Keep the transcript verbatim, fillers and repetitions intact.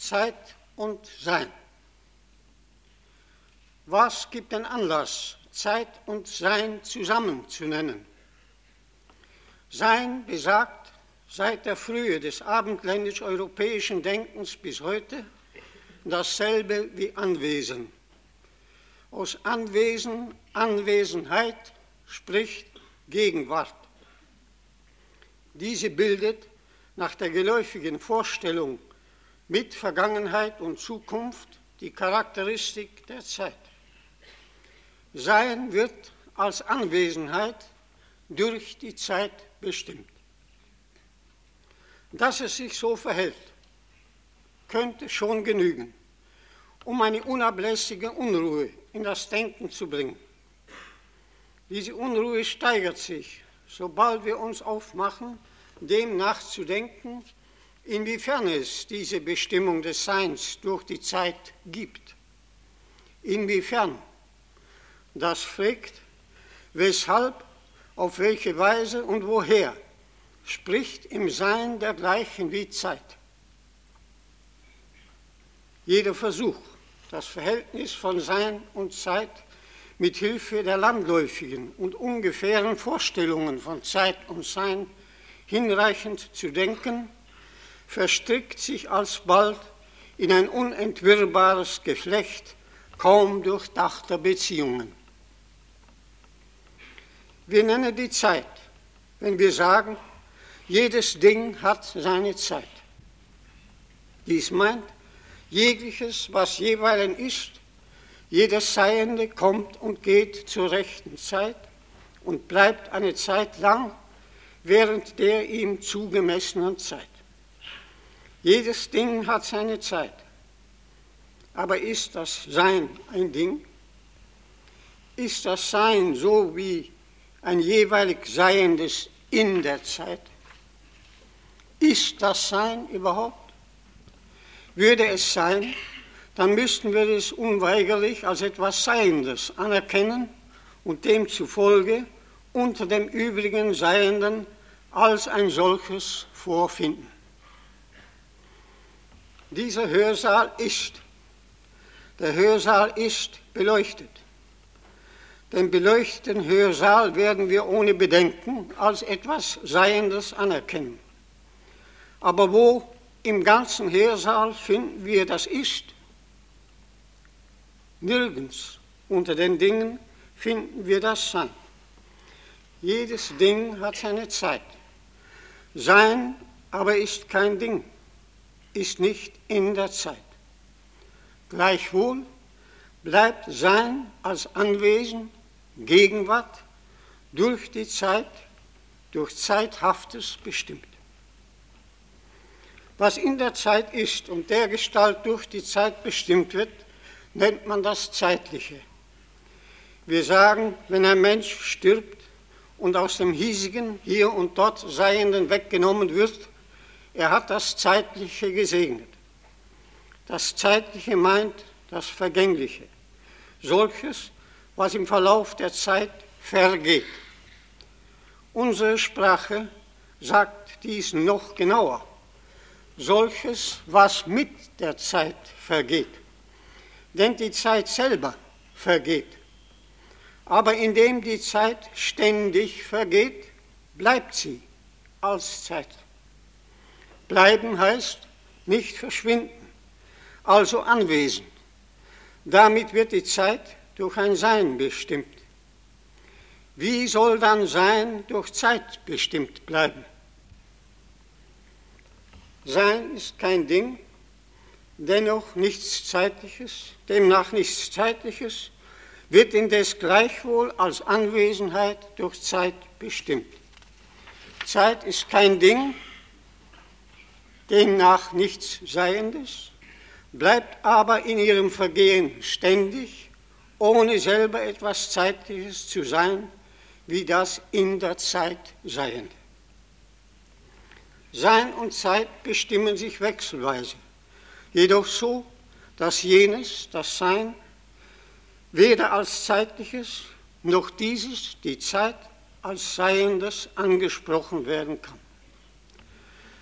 Zeit und Sein. Was gibt den Anlass, Zeit und Sein zusammen zu nennen? Sein besagt seit der Frühe des abendländisch-europäischen Denkens bis heute dasselbe wie Anwesen. Aus Anwesen, Anwesenheit spricht Gegenwart. Diese bildet nach der geläufigen Vorstellung mit Vergangenheit und Zukunft die Charakteristik der Zeit. Sein wird als Anwesenheit durch die Zeit bestimmt. Dass es sich so verhält, könnte schon genügen, um eine unablässige Unruhe in das Denken zu bringen. Diese Unruhe steigert sich, sobald wir uns aufmachen, dem nachzudenken, inwiefern es diese Bestimmung des Seins durch die Zeit gibt. Inwiefern? Das fragt, weshalb, auf welche Weise und woher, spricht im Sein dergleichen wie Zeit. Jeder Versuch, das Verhältnis von Sein und Zeit mit Hilfe der landläufigen und ungefähren Vorstellungen von Zeit und Sein hinreichend zu denken, verstrickt sich alsbald in ein unentwirrbares Geflecht kaum durchdachter Beziehungen. Wir nennen die Zeit, wenn wir sagen, jedes Ding hat seine Zeit. Dies meint, jegliches, was jeweilen ist, jedes Seiende kommt und geht zur rechten Zeit und bleibt eine Zeit lang während der ihm zugemessenen Zeit. Jedes Ding hat seine Zeit. Aber ist das Sein ein Ding? Ist das Sein so wie ein jeweilig Seiendes in der Zeit? Ist das Sein überhaupt? Würde es sein, dann müssten wir es unweigerlich als etwas Seiendes anerkennen und demzufolge unter dem übrigen Seienden als ein solches vorfinden. Dieser Hörsaal ist, der Hörsaal ist beleuchtet. Den beleuchteten Hörsaal werden wir ohne Bedenken als etwas Seiendes anerkennen. Aber wo im ganzen Hörsaal finden wir das Ist? Nirgends unter den Dingen finden wir das Sein. Jedes Ding hat seine Zeit. Sein aber ist kein Ding, ist nicht in der Zeit. Gleichwohl bleibt Sein als Anwesen, Gegenwart, durch die Zeit, durch Zeithaftes bestimmt. Was in der Zeit ist und dergestalt durch die Zeit bestimmt wird, nennt man das Zeitliche. Wir sagen, wenn ein Mensch stirbt und aus dem hiesigen, hier und dort Seienden weggenommen wird, er hat das Zeitliche gesegnet. Das Zeitliche meint das Vergängliche, solches, was im Verlauf der Zeit vergeht. Unsere Sprache sagt dies noch genauer, solches, was mit der Zeit vergeht. Denn die Zeit selber vergeht. Aber indem die Zeit ständig vergeht, bleibt sie als Zeit. Bleiben heißt nicht verschwinden, also anwesend. Damit wird die Zeit durch ein Sein bestimmt. Wie soll dann Sein durch Zeit bestimmt bleiben? Sein ist kein Ding, dennoch nichts Zeitliches, demnach nichts Zeitliches, wird indes gleichwohl als Anwesenheit durch Zeit bestimmt. Zeit ist kein Ding, demnach nichts Seiendes, bleibt aber in ihrem Vergehen ständig, ohne selber etwas Zeitliches zu sein, wie das in der Zeit Seiende. Sein und Zeit bestimmen sich wechselweise, jedoch so, dass jenes, das Sein, weder als Zeitliches noch dieses, die Zeit, als Seiendes angesprochen werden kann.